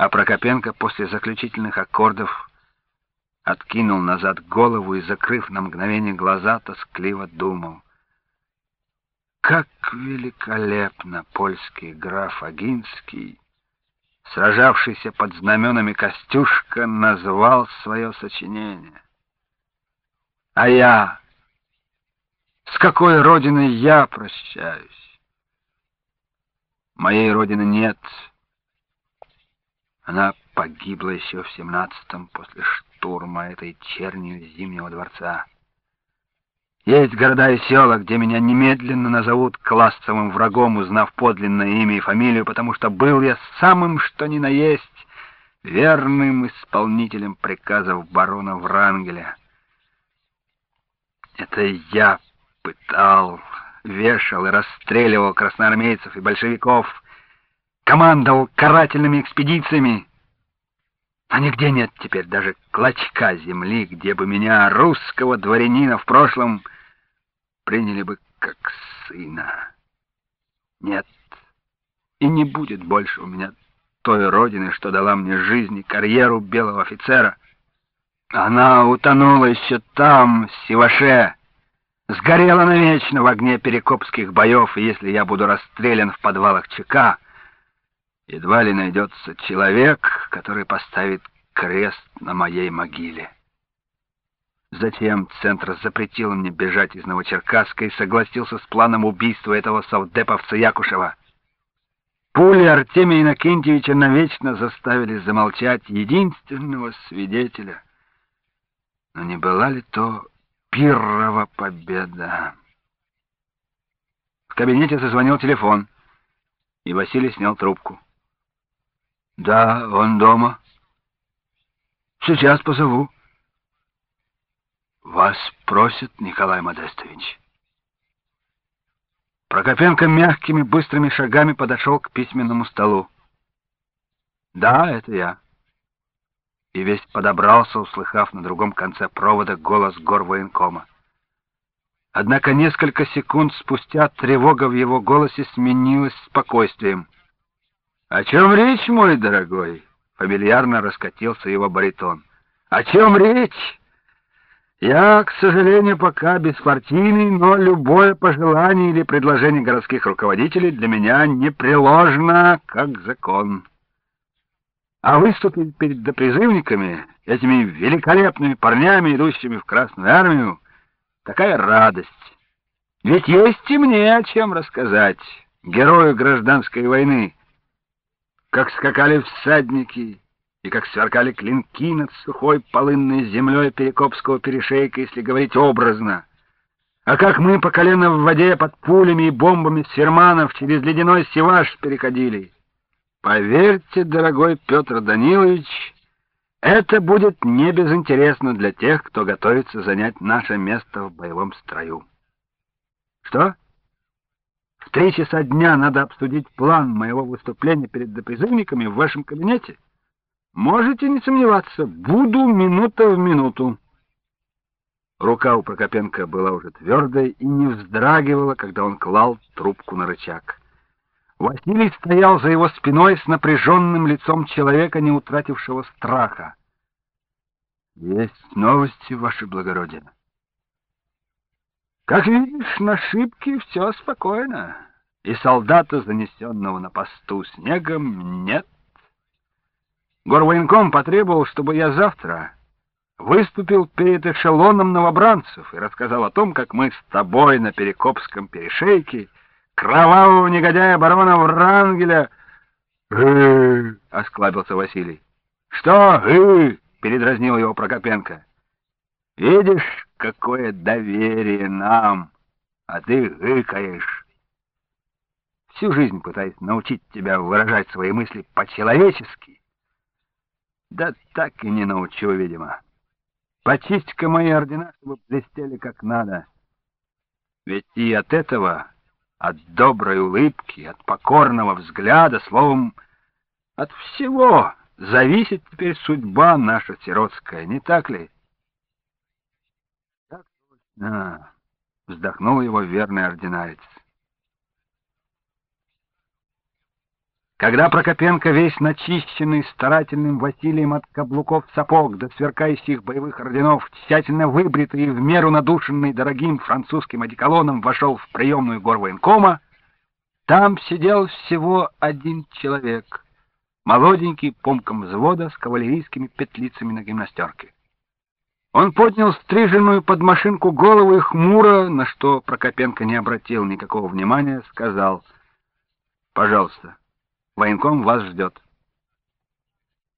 А Прокопенко после заключительных аккордов откинул назад голову и, закрыв на мгновение глаза, тоскливо думал. Как великолепно польский граф Агинский, сражавшийся под знаменами Костюшка, назвал свое сочинение. А я... С какой родиной я прощаюсь? Моей родины нет. Она погибла еще в 17-м после штурма этой чернью Зимнего дворца. Есть города и села, где меня немедленно назовут классовым врагом, узнав подлинное имя и фамилию, потому что был я самым что ни на есть верным исполнителем приказов барона Врангеля. Это я пытал, вешал и расстреливал красноармейцев и большевиков, командовал карательными экспедициями. А нигде нет теперь даже клочка земли, где бы меня, русского дворянина, в прошлом приняли бы как сына. Нет, и не будет больше у меня той родины, что дала мне жизнь и карьеру белого офицера. Она утонула еще там, в Сиваше, сгорела навечно в огне перекопских боев, и если я буду расстрелян в подвалах ЧК, едва ли найдется человек, который поставит крест на моей могиле. Затем Центр запретил мне бежать из Новочеркасска и согласился с планом убийства этого совдеповца Якушева. Пули Артемия Иннокентьевича навечно заставили замолчать единственного свидетеля. Но не была ли то пиррова победа? В кабинете зазвонил телефон, и Василий снял трубку. «Да, он дома. Сейчас позову». «Вас просит Николай Модестович». Прокопенко мягкими, быстрыми шагами подошел к письменному столу. «Да, это я». И весь подобрался, услыхав на другом конце провода голос горвоенкома. Однако несколько секунд спустя тревога в его голосе сменилась спокойствием. «О чем речь, мой дорогой?» — фамильярно раскатился его баритон. «О чем речь? Я, к сожалению, пока беспартийный, но любое пожелание или предложение городских руководителей для меня непреложно, как закон. А выступить перед допризывниками, этими великолепными парнями, идущими в Красную армию, такая радость. Ведь есть и мне о чем рассказать, герою гражданской войны, как скакали всадники и как сверкали клинки над сухой полынной землей Перекопского перешейка, если говорить образно. А как мы по колено в воде под пулями и бомбами сферманов через ледяной Сиваш переходили. Поверьте, дорогой Петр Данилович, это будет не безинтересно для тех, кто готовится занять наше место в боевом строю. Что? В 3 часа дня надо обсудить план моего выступления перед допризывниками в вашем кабинете? Можете не сомневаться, буду минута в минуту. Рука у Прокопенко была уже твердая и не вздрагивала, когда он клал трубку на рычаг. Василий стоял за его спиной с напряженным лицом человека, не утратившего страха. «Есть новости, ваше благородие». «Как видишь, на Шипке все спокойно, и солдата, занесенного на посту снегом, нет. Горвоенком потребовал, чтобы я завтра выступил перед эшелоном новобранцев и рассказал о том, как мы с тобой на Перекопском перешейке кровавого негодяя барона Врангеля...» осклабился Василий. «Что передразнил его Прокопенко. «Видишь, какое доверие нам, а ты гыкаешь. Всю жизнь пытаюсь научить тебя выражать свои мысли по-человечески. Да так и не научу, видимо. Почисть-ка мои ордена, чтобы блестели как надо. Ведь и от этого, от доброй улыбки, от покорного взгляда, словом, от всего зависит теперь судьба наша сиротская, не так ли?» «Так точно», — вздохнул его верный ординарец. Когда Прокопенко, весь начищенный старательным Василием от каблуков сапог до сверкающих боевых орденов, тщательно выбритый и в меру надушенный дорогим французским одеколоном, вошел в приемную горвоенкома, там сидел всего один человек, молоденький помком взвода с кавалерийскими петлицами на гимнастерке. Он поднял стриженную под машинку голову и хмуро, на что Прокопенко не обратил никакого внимания, сказал: «Пожалуйста, военком вас ждет».